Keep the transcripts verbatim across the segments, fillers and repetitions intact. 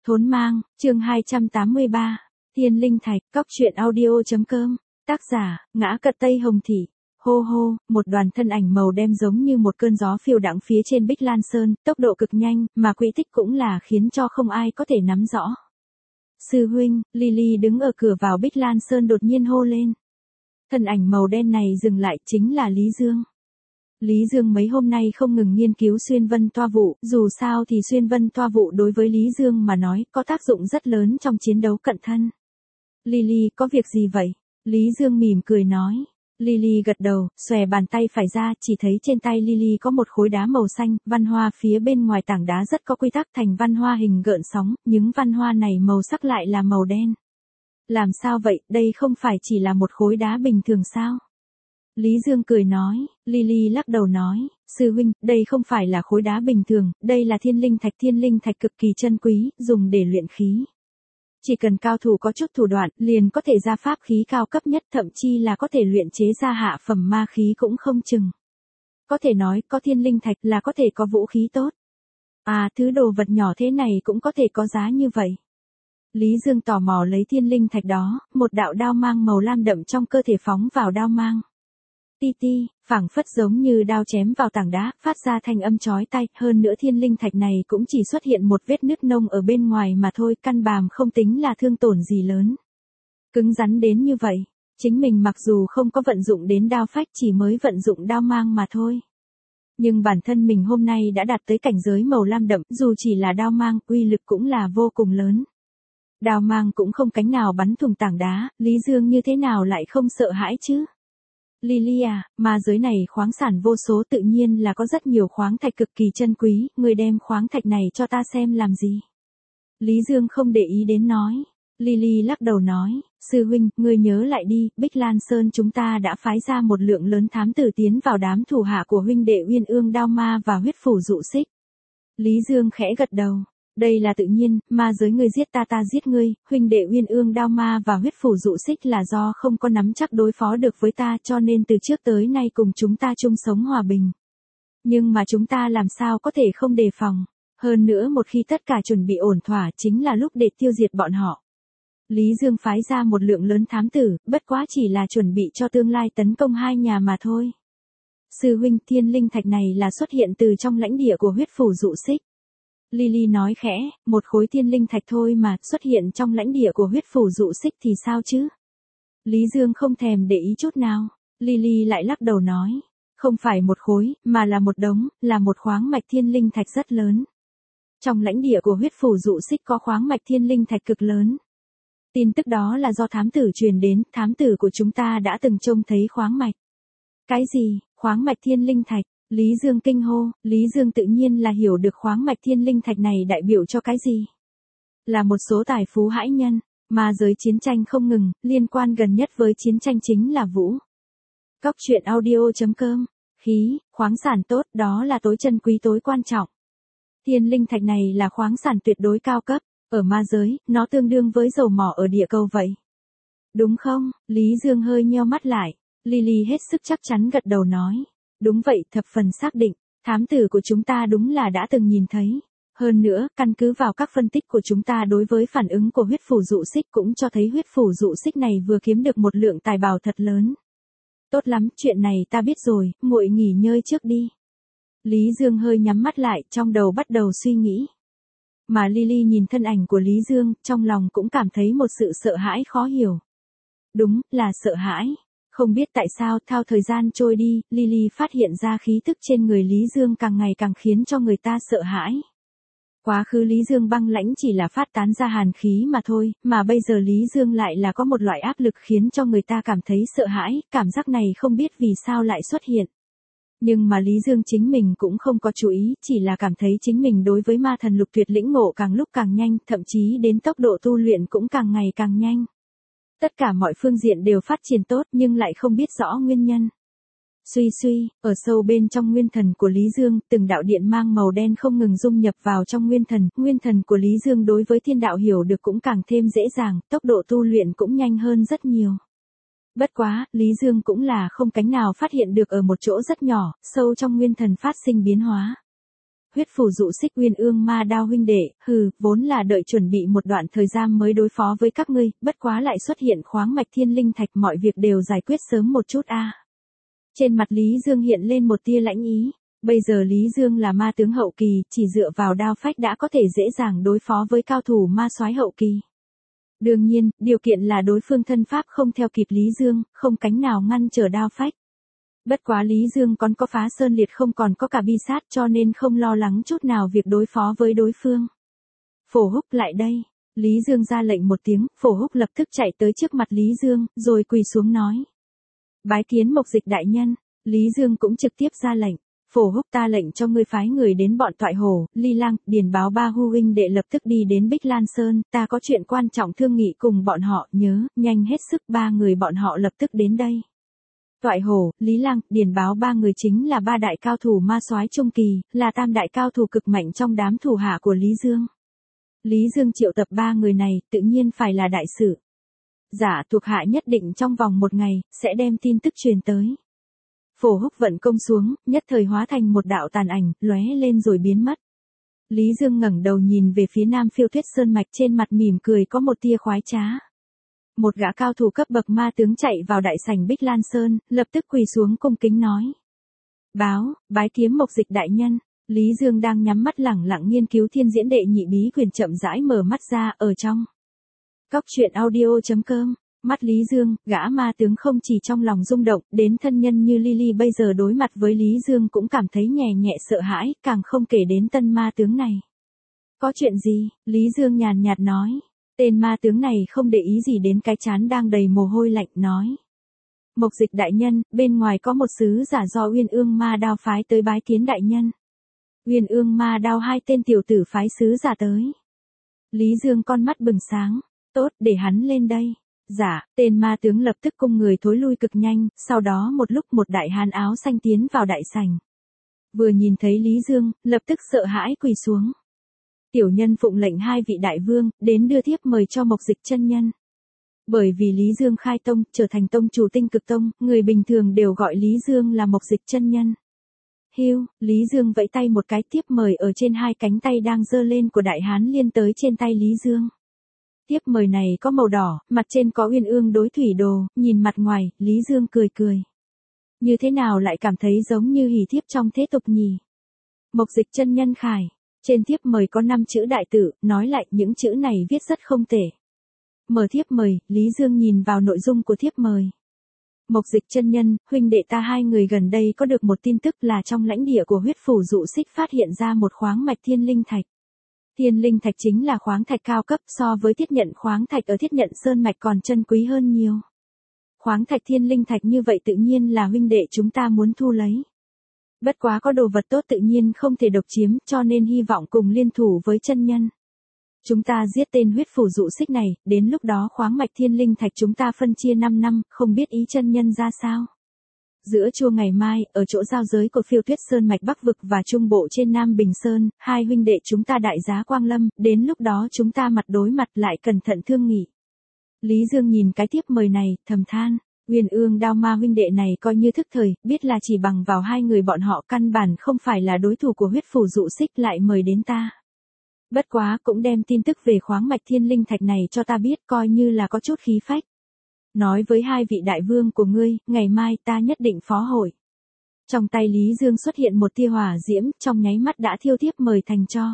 Thốn mang, chương hai trăm tám mươi ba. Thiên linh thạch, cóc truyện audio.com. Tác giả, Ngã Cật Tây Hồng Thị. Hô hô, một đoàn thân ảnh màu đen giống như một cơn gió phiêu đãng phía trên Bích Lan Sơn, tốc độ cực nhanh, mà quỹ tích cũng là khiến cho không ai có thể nắm rõ. Sư huynh, Lily đứng ở cửa vào Bích Lan Sơn đột nhiên hô lên. Thân ảnh màu đen này dừng lại, chính là Lý Dương. Lý Dương mấy hôm nay không ngừng nghiên cứu xuyên vân toa vụ, dù sao thì xuyên vân toa vụ đối với Lý Dương mà nói có tác dụng rất lớn trong chiến đấu cận thân. Lily, có việc gì vậy? Lý Dương mỉm cười nói. Lily gật đầu, xòe bàn tay phải ra, chỉ thấy trên tay Lily có một khối đá màu xanh, văn hoa phía bên ngoài tảng đá rất có quy tắc thành văn hoa hình gợn sóng, những văn hoa này màu sắc lại là màu đen. Làm sao vậy, đây không phải chỉ là một khối đá bình thường sao? Lý Dương cười nói. Lily lắc đầu nói, sư huynh, đây không phải là khối đá bình thường, đây là thiên linh thạch, thiên linh thạch cực kỳ chân quý, dùng để luyện khí. Chỉ cần cao thủ có chút thủ đoạn, liền có thể ra pháp khí cao cấp nhất, thậm chi là có thể luyện chế ra hạ phẩm ma khí cũng không chừng. Có thể nói, có thiên linh thạch là có thể có vũ khí tốt. À, thứ đồ vật nhỏ thế này cũng có thể có giá như vậy. Lý Dương tò mò lấy thiên linh thạch đó, một đạo đao mang màu lam đậm trong cơ thể phóng vào đao mang. Ti ti, phảng phất giống như đao chém vào tảng đá, phát ra thanh âm chói tai, hơn nữa thiên linh thạch này cũng chỉ xuất hiện một vết nứt nông ở bên ngoài mà thôi, căn bàm không tính là thương tổn gì lớn. Cứng rắn đến như vậy, chính mình mặc dù không có vận dụng đến đao phách, chỉ mới vận dụng đao mang mà thôi. Nhưng bản thân mình hôm nay đã đạt tới cảnh giới màu lam đậm, dù chỉ là đao mang, uy lực cũng là vô cùng lớn. Đao mang cũng không cánh nào bắn thủng tảng đá, Lý Dương như thế nào lại không sợ hãi chứ? Lily à, mà giới này khoáng sản vô số, tự nhiên là có rất nhiều khoáng thạch cực kỳ chân quý, người đem khoáng thạch này cho ta xem làm gì? Lý Dương không để ý đến nói. Lily lắc đầu nói, sư huynh, ngươi nhớ lại đi, Bích Lan Sơn chúng ta đã phái ra một lượng lớn thám tử tiến vào đám thủ hạ của huynh đệ Uyên Ương Đao Ma và huyết phủ dụ xích. Lý Dương khẽ gật đầu. Đây là tự nhiên, ma giới ngươi giết ta ta giết ngươi, huynh đệ Uyên Ương Đao Ma và huyết phủ dụ xích là do không có nắm chắc đối phó được với ta, cho nên từ trước tới nay cùng chúng ta chung sống hòa bình. Nhưng mà chúng ta làm sao có thể không đề phòng, hơn nữa một khi tất cả chuẩn bị ổn thỏa chính là lúc để tiêu diệt bọn họ. Lý Dương phái ra một lượng lớn thám tử, bất quá chỉ là chuẩn bị cho tương lai tấn công hai nhà mà thôi. Sư huynh, thiên linh thạch này là xuất hiện từ trong lãnh địa của huyết phủ dụ xích. Lily nói khẽ, một khối thiên linh thạch thôi mà, xuất hiện trong lãnh địa của huyết phủ dụ xích thì sao chứ? Lý Dương không thèm để ý chút nào. Lily lại lắc đầu nói, không phải một khối, mà là một đống, là một khoáng mạch thiên linh thạch rất lớn. Trong lãnh địa của huyết phủ dụ xích có khoáng mạch thiên linh thạch cực lớn. Tin tức đó là do thám tử truyền đến, thám tử của chúng ta đã từng trông thấy khoáng mạch. Cái gì, khoáng mạch thiên linh thạch? Lý Dương kinh hô, Lý Dương tự nhiên là hiểu được khoáng mạch thiên linh thạch này đại biểu cho cái gì. Là một số tài phú hãi nhân, mà giới chiến tranh không ngừng, liên quan gần nhất với chiến tranh chính là vũ. Cóc truyện audio.com. Khí, khoáng sản tốt, đó là tối chân quý tối quan trọng. Thiên linh thạch này là khoáng sản tuyệt đối cao cấp, ở ma giới, nó tương đương với dầu mỏ ở địa cầu vậy. Đúng không? Lý Dương hơi nheo mắt lại, Lily hết sức chắc chắn gật đầu nói. Đúng vậy, thập phần xác định, thám tử của chúng ta đúng là đã từng nhìn thấy. Hơn nữa, căn cứ vào các phân tích của chúng ta đối với phản ứng của huyết phủ dụ xích cũng cho thấy huyết phủ dụ xích này vừa kiếm được một lượng tài bảo thật lớn. Tốt lắm, chuyện này ta biết rồi, muội nghỉ ngơi trước đi. Lý Dương hơi nhắm mắt lại, trong đầu bắt đầu suy nghĩ. Mà Lily nhìn thân ảnh của Lý Dương, trong lòng cũng cảm thấy một sự sợ hãi khó hiểu. Đúng, là sợ hãi. Không biết tại sao, theo thời gian trôi đi, Lily phát hiện ra khí tức trên người Lý Dương càng ngày càng khiến cho người ta sợ hãi. Quá khứ Lý Dương băng lãnh chỉ là phát tán ra hàn khí mà thôi, mà bây giờ Lý Dương lại là có một loại áp lực khiến cho người ta cảm thấy sợ hãi, cảm giác này không biết vì sao lại xuất hiện. Nhưng mà Lý Dương chính mình cũng không có chú ý, chỉ là cảm thấy chính mình đối với ma thần lục tuyệt lĩnh ngộ càng lúc càng nhanh, thậm chí đến tốc độ tu luyện cũng càng ngày càng nhanh. Tất cả mọi phương diện đều phát triển tốt nhưng lại không biết rõ nguyên nhân. Suy suy, ở sâu bên trong nguyên thần của Lý Dương, từng đạo điện mang màu đen không ngừng dung nhập vào trong nguyên thần, nguyên thần của Lý Dương đối với thiên đạo hiểu được cũng càng thêm dễ dàng, tốc độ tu luyện cũng nhanh hơn rất nhiều. Bất quá, Lý Dương cũng là không cánh nào phát hiện được ở một chỗ rất nhỏ, sâu trong nguyên thần phát sinh biến hóa. huyết phù dụ xích uyên ương ma đao huynh đệ, hừ, vốn là đợi chuẩn bị một đoạn thời gian mới đối phó với các ngươi, bất quá lại xuất hiện khoáng mạch thiên linh thạch, mọi việc đều giải quyết sớm một chút a. Trên mặt Lý Dương hiện lên một tia lãnh ý, bây giờ Lý Dương là ma tướng hậu kỳ, chỉ dựa vào đao phách đã có thể dễ dàng đối phó với cao thủ ma soái hậu kỳ. Đương nhiên, điều kiện là đối phương thân pháp không theo kịp Lý Dương, không cánh nào ngăn trở đao phách. Bất quá Lý Dương còn có phá sơn liệt không còn có cả bi sát cho nên không lo lắng chút nào việc đối phó với đối phương. Phổ Húc lại đây. Lý Dương ra lệnh một tiếng, Phổ Húc lập tức chạy tới trước mặt Lý Dương, rồi quỳ xuống nói. Bái kiến Mộc Dịch đại nhân. Lý Dương cũng trực tiếp ra lệnh. Phổ Húc ta lệnh cho ngươi phái người đến bọn Toại Hổ, Ly Lang, Điền Báo ba hu huynh đệ lập tức đi đến Bích Lan Sơn, ta có chuyện quan trọng thương nghị cùng bọn họ, nhớ, nhanh hết sức ba người bọn họ lập tức đến đây. Toại Hổ, Lý Lang, Điền Báo ba người chính là ba đại cao thủ ma soái trung kỳ, là tam đại cao thủ cực mạnh trong đám thủ hạ của Lý Dương. Lý Dương triệu tập ba người này, tự nhiên phải là đại sự. Giả thuộc hạ nhất định trong vòng một ngày, sẽ đem tin tức truyền tới. Phổ Húc vận công xuống, nhất thời hóa thành một đạo tàn ảnh, lóe lên rồi biến mất. Lý Dương ngẩng đầu nhìn về phía Nam Phiêu Tuyết Sơn mạch, trên mặt mỉm cười có một tia khoái trá. Một gã cao thủ cấp bậc ma tướng chạy vào đại sảnh Bích Lan Sơn, lập tức quỳ xuống cung kính nói. Báo, bái kiếm Mộc Dịch đại nhân. Lý Dương đang nhắm mắt lẳng lặng nghiên cứu Thiên Diễn Đệ Nhị Bí Quyền chậm rãi mở mắt ra, ở trong Cóc truyện audio chấm com. Mắt Lý Dương, gã ma tướng không chỉ trong lòng rung động, đến thân nhân như Lily bây giờ đối mặt với Lý Dương cũng cảm thấy nhẹ nhẹ sợ hãi, càng không kể đến tân ma tướng này. Có chuyện gì? Lý Dương nhàn nhạt nói. Tên ma tướng này không để ý gì đến cái trán đang đầy mồ hôi lạnh, nói. Mộc Dịch đại nhân, bên ngoài có một sứ giả do Uyên Ương ma đao phái tới bái kiến đại nhân. Uyên Ương ma đao hai tên tiểu tử phái sứ giả tới. Lý Dương con mắt bừng sáng. Tốt, để hắn lên đây. Dạ, tên ma tướng lập tức cung người thối lui cực nhanh, sau đó một lúc một đại hán áo xanh tiến vào đại sảnh. Vừa nhìn thấy Lý Dương, lập tức sợ hãi quỳ xuống. Tiểu nhân phụng lệnh hai vị đại vương, đến đưa thiếp mời cho Mộc Dịch chân nhân. Bởi vì Lý Dương khai tông, trở thành tông chủ Tinh Cực Tông, người bình thường đều gọi Lý Dương là Mộc Dịch chân nhân. Hiu, Lý Dương vẫy tay một cái, tiếp mời ở trên hai cánh tay đang giơ lên của đại hán liên tới trên tay Lý Dương. Tiếp mời này có màu đỏ, mặt trên có Uyên Ương đối thủy đồ, nhìn mặt ngoài, Lý Dương cười cười. Như thế nào lại cảm thấy giống như hỷ thiếp trong thế tục nhỉ? Mộc Dịch chân nhân khải. Trên thiếp mời có năm chữ đại tự, nói lại những chữ này viết rất không tệ. Mở thiếp mời, Lý Dương nhìn vào nội dung của thiếp mời. Mộc Dịch chân nhân, huynh đệ ta hai người gần đây có được một tin tức là trong lãnh địa của huyết phủ dụ xích phát hiện ra một khoáng mạch thiên linh thạch. Thiên linh thạch chính là khoáng thạch cao cấp, so với thiết nhận khoáng thạch ở thiết nhận sơn mạch còn chân quý hơn nhiều. Khoáng thạch thiên linh thạch như vậy tự nhiên là huynh đệ chúng ta muốn thu lấy. Bất quá có đồ vật tốt tự nhiên không thể độc chiếm, cho nên hy vọng cùng liên thủ với chân nhân. Chúng ta giết tên huyết phủ dụ xích này, đến lúc đó khoáng mạch thiên linh thạch chúng ta phân chia năm năm, không biết ý chân nhân ra sao. Giữa trưa ngày mai, ở chỗ giao giới của Phiêu Tuyết Sơn mạch Bắc vực và Trung Bộ trên Nam Bình Sơn, hai huynh đệ chúng ta đại giá quang lâm, đến lúc đó chúng ta mặt đối mặt lại cẩn thận thương nghị. Lý Dương nhìn cái tiếp mời này, thầm than, Uyên Ương đao ma huynh đệ này coi như thức thời, biết là chỉ bằng vào hai người bọn họ căn bản không phải là đối thủ của huyết phủ dụ xích lại mời đến ta. Bất quá cũng đem tin tức về khoáng mạch thiên linh thạch này cho ta biết, coi như là có chút khí phách. Nói với hai vị đại vương của ngươi, ngày mai ta nhất định phó hội. Trong tay Lý Dương xuất hiện một tia hỏa diễm, trong nháy mắt đã thiêu thiếp mời thành cho.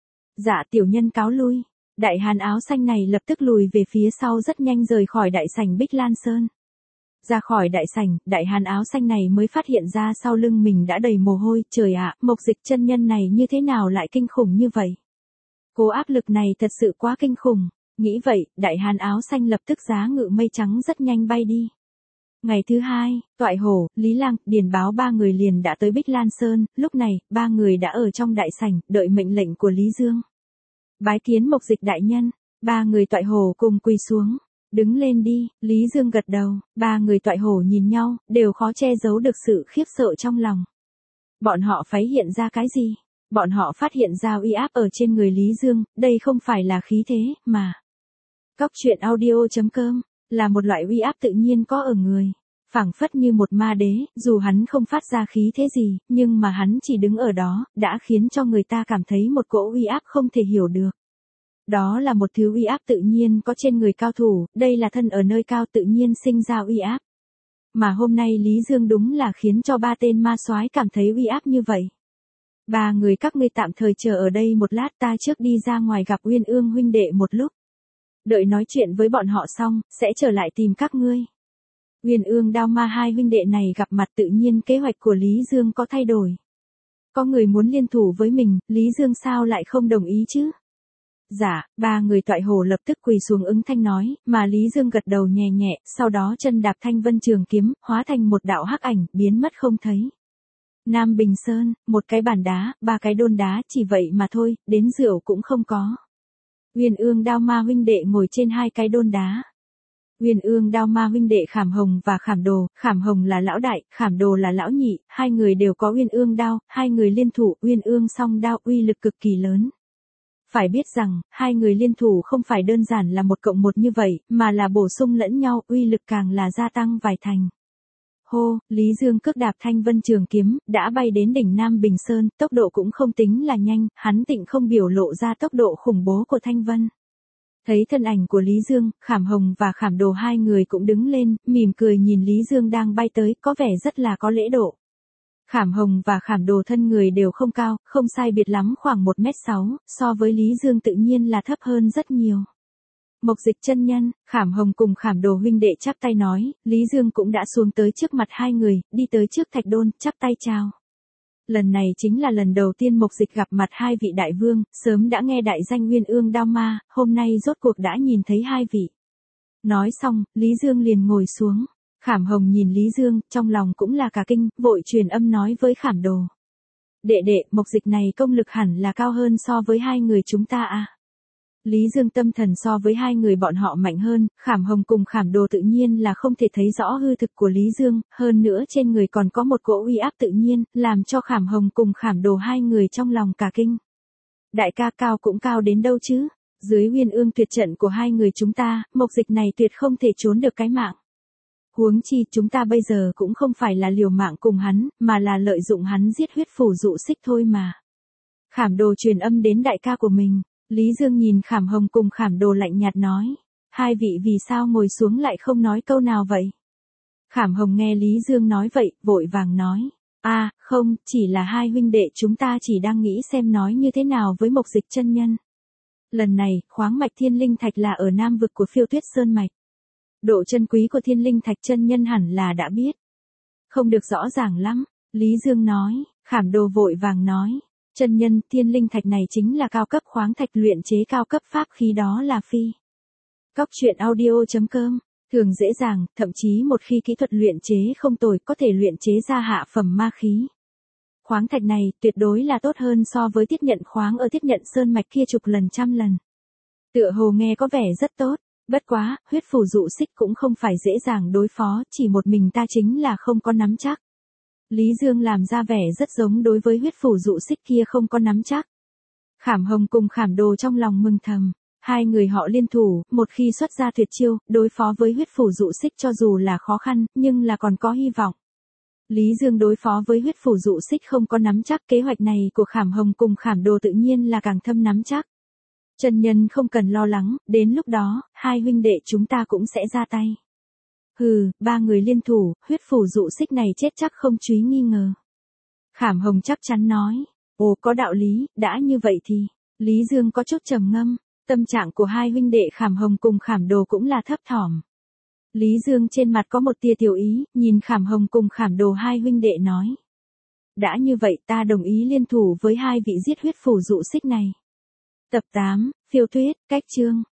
Dạ tiểu nhân cáo lui. Đại hán áo xanh này lập tức lùi về phía sau rất nhanh rời khỏi đại sảnh Bích Lan Sơn. Ra khỏi đại sảnh, đại hán áo xanh này mới phát hiện ra sau lưng mình đã đầy mồ hôi, trời ạ, Mộc Dịch chân nhân này như thế nào lại kinh khủng như vậy? Cố áp lực này thật sự quá kinh khủng. Nghĩ vậy, đại hán áo xanh lập tức giá ngự mây trắng rất nhanh bay đi. Ngày thứ hai, Toại Hổ, Lý Lang, Điền Báo ba người liền đã tới Bích Lan Sơn, lúc này, ba người đã ở trong đại sảnh, đợi mệnh lệnh của Lý Dương. Bái kiến Mộc Dịch đại nhân, ba người Toại Hổ cùng quỳ xuống. Đứng lên đi, Lý Dương gật đầu, ba người Toại Hổ nhìn nhau, đều khó che giấu được sự khiếp sợ trong lòng. Bọn họ phát hiện ra cái gì? Bọn họ phát hiện ra uy áp ở trên người Lý Dương, đây không phải là khí thế, mà Cóc truyện audio chấm com là một loại uy áp tự nhiên có ở người. Phảng phất như một ma đế, dù hắn không phát ra khí thế gì, nhưng mà hắn chỉ đứng ở đó, đã khiến cho người ta cảm thấy một cỗ uy áp không thể hiểu được. Đó là một thứ uy áp tự nhiên có trên người cao thủ, đây là thân ở nơi cao tự nhiên sinh ra uy áp. Mà hôm nay Lý Dương đúng là khiến cho ba tên ma soái cảm thấy uy áp như vậy. Ba người các ngươi tạm thời chờ ở đây một lát, ta trước đi ra ngoài gặp Uyên Ương huynh đệ một lúc. Đợi nói chuyện với bọn họ xong, sẽ trở lại tìm các ngươi. Uyên Ương Đao Ma hai huynh đệ này gặp mặt tự nhiên kế hoạch của Lý Dương có thay đổi. Có người muốn liên thủ với mình, Lý Dương sao lại không đồng ý chứ? Dạ, ba người toại hồ lập tức quỳ xuống ứng thanh nói, mà Lý Dương gật đầu nhẹ nhẹ, sau đó chân đạp thanh vân trường kiếm, hóa thành một đạo hắc ảnh, biến mất không thấy. Nam Bình Sơn, một cái bàn đá, ba cái đôn đá, chỉ vậy mà thôi, đến rượu cũng không có. Uyên Ương Đao Ma huynh đệ ngồi trên hai cái đôn đá. Uyên Ương Đao Ma huynh đệ Khảm Hồng và Khảm Đồ, Khảm Hồng là lão đại, Khảm Đồ là lão nhị, hai người đều có Uyên Ương đao, hai người liên thủ, Uyên Ương song đao uy lực cực kỳ lớn. Phải biết rằng, hai người liên thủ không phải đơn giản là một cộng một như vậy, mà là bổ sung lẫn nhau, uy lực càng là gia tăng vài thành. Hô, Lý Dương cước đạp thanh vân trường kiếm, đã bay đến đỉnh Nam Bình Sơn, tốc độ cũng không tính là nhanh, hắn tịnh không biểu lộ ra tốc độ khủng bố của thanh vân. Thấy thân ảnh của Lý Dương, Khảm Hồng và Khảm Đồ hai người cũng đứng lên, mỉm cười nhìn Lý Dương đang bay tới, có vẻ rất là có lễ độ. Khảm Hồng và Khảm Đồ thân người đều không cao, không sai biệt lắm khoảng một mét sáu, so với Lý Dương tự nhiên là thấp hơn rất nhiều. Mộc Dịch chân nhân, Khảm Hồng cùng Khảm Đồ huynh đệ chắp tay nói, Lý Dương cũng đã xuống tới trước mặt hai người, đi tới trước thạch đôn, chắp tay chào. Lần này chính là lần đầu tiên Mộc Dịch gặp mặt hai vị đại vương, sớm đã nghe đại danh Uyên Ương Đao Ma, hôm nay rốt cuộc đã nhìn thấy hai vị. Nói xong, Lý Dương liền ngồi xuống. Khảm Hồng nhìn Lý Dương, trong lòng cũng là cả kinh, vội truyền âm nói với Khảm Đồ. Đệ đệ, Mộc Dịch này công lực hẳn là cao hơn so với hai người chúng ta à. Lý Dương tâm thần so với hai người bọn họ mạnh hơn, Khảm Hồng cùng Khảm Đồ tự nhiên là không thể thấy rõ hư thực của Lý Dương, hơn nữa trên người còn có một cỗ uy áp tự nhiên, làm cho Khảm Hồng cùng Khảm Đồ hai người trong lòng cả kinh. Đại ca cao cũng cao đến đâu chứ, dưới Uyên Ương tuyệt trận của hai người chúng ta, Mộc Dịch này tuyệt không thể trốn được cái mạng. Huống chi chúng ta bây giờ cũng không phải là liều mạng cùng hắn, mà là lợi dụng hắn giết huyết phủ dụ xích thôi mà. Khảm Đồ truyền âm đến đại ca của mình. Lý Dương nhìn Khảm Hồng cùng Khảm Đồ lạnh nhạt nói. Hai vị vì sao ngồi xuống lại không nói câu nào vậy? Khảm Hồng nghe Lý Dương nói vậy, vội vàng nói. À, không, chỉ là hai huynh đệ chúng ta chỉ đang nghĩ xem nói như thế nào với Mộc Dịch chân nhân. Lần này, khoáng mạch thiên linh thạch là ở nam vực của Phiêu Tuyết Sơn mạch. Độ chân quý của thiên linh thạch chân nhân hẳn là đã biết. Không được rõ ràng lắm, Lý Dương nói. Khảm Đồ vội vàng nói. Chân nhân, thiên linh thạch này chính là cao cấp khoáng thạch luyện chế cao cấp pháp khí, đó là phi. Cóc truyện audio chấm com, thường dễ dàng, thậm chí một khi kỹ thuật luyện chế không tồi có thể luyện chế ra hạ phẩm ma khí. Khoáng thạch này tuyệt đối là tốt hơn so với Tiết Nhận khoáng ở Tiết Nhận Sơn mạch kia chục lần trăm lần. Tựa hồ nghe có vẻ rất tốt, bất quá, huyết phủ dụ xích cũng không phải dễ dàng đối phó, chỉ một mình ta chính là không có nắm chắc. Lý Dương làm ra vẻ rất giống đối với huyết phủ dụ xích kia không có nắm chắc. Khảm Hồng cùng Khảm Đồ trong lòng mừng thầm, hai người họ liên thủ, một khi xuất ra tuyệt chiêu, đối phó với huyết phủ dụ xích cho dù là khó khăn, nhưng là còn có hy vọng. Lý Dương đối phó với huyết phủ dụ xích không có nắm chắc, kế hoạch này của Khảm Hồng cùng Khảm Đồ tự nhiên là càng thâm nắm chắc. Chân nhân không cần lo lắng, đến lúc đó, hai huynh đệ chúng ta cũng sẽ ra tay. Hừ, ba người liên thủ, huyết phủ dụ xích này chết chắc không truy nghi ngờ. Khảm Hồng chắc chắn nói, ồ có đạo lý, đã như vậy thì, Lý Dương có chút trầm ngâm, tâm trạng của hai huynh đệ Khảm Hồng cùng Khảm Đồ cũng là thấp thỏm. Lý Dương trên mặt có một tia tiểu ý, nhìn Khảm Hồng cùng Khảm Đồ hai huynh đệ nói. Đã như vậy ta đồng ý liên thủ với hai vị giết huyết phủ dụ xích này. Tập tám, Phiêu Tuyết, cách chương.